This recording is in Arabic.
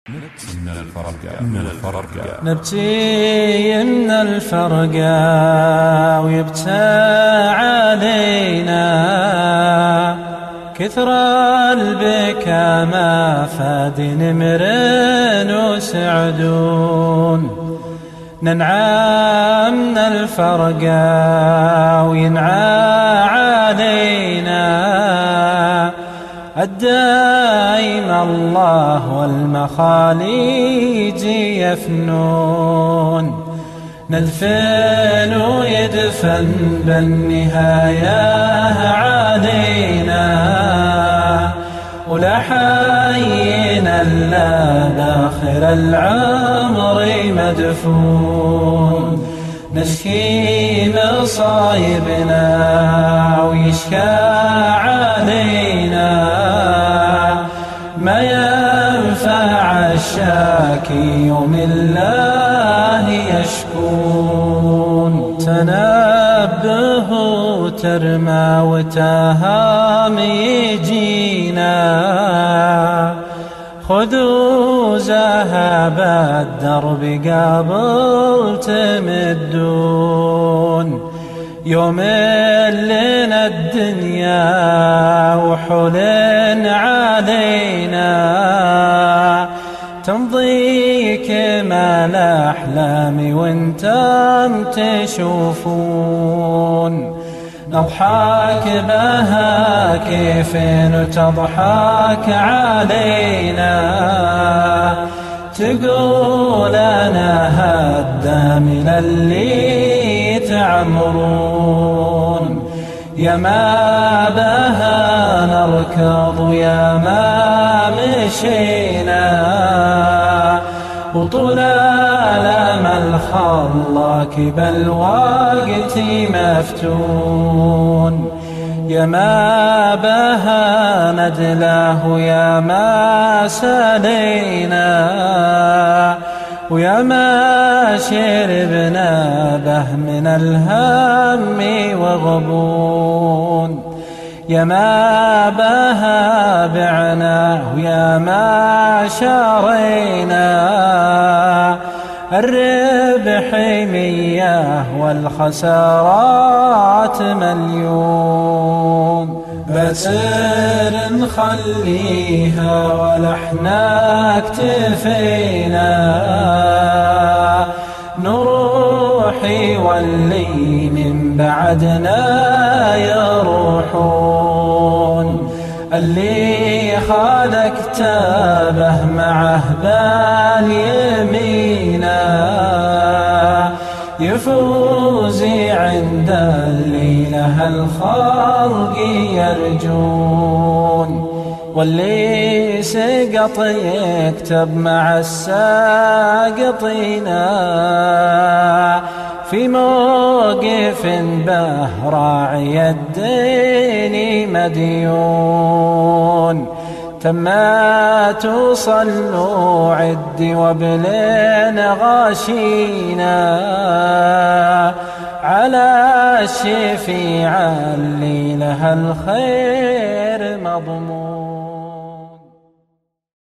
نبتي من الفرقة ويبتى علينا كثر البكا ما فاد نمر وسعدون ننعى من الفرقة وينعى علينا الدائم الله والمخاليج يفنون نلفن ويدفن بالنهاية علينا ولا حينا إلا داخل العمر مدفون نشكي مصايبنا ويشكى علينا ما ينفع الشاكي يوم الله يشكون تنبهوا ترمى وتهام يجينا خذوا ذهب الدرب قبل تمدون يوم لنا الدنيا وحل علينا تمضي كمال أحلامي وانتم تشوفون نضحك بها كيف تضحك علينا تقول أنا هدى من اللي تعمرون يا ما بها نركض يا ما مشينا وطول الأمل خلاك بالوقت مفتون يا ما بها ندله يا ما سلينا ويا ما شربنا به من الهم وغبون يا ما بها بعنا ويا ما شرينا الربح مياه والخسارات مليون بسر نخليها ولحنا اكتفينا نروحي واللي من بعدنا يروحون اللي خالك تابه معه باليمينا يفوزي عند اللي له الخلق يرجون واللي سقط يكتب مع الساقطين في موقف به راعي الدين مديون تما تصلوا عدي وابلين غاشينا على الشفيع اللي له الخير مضمون.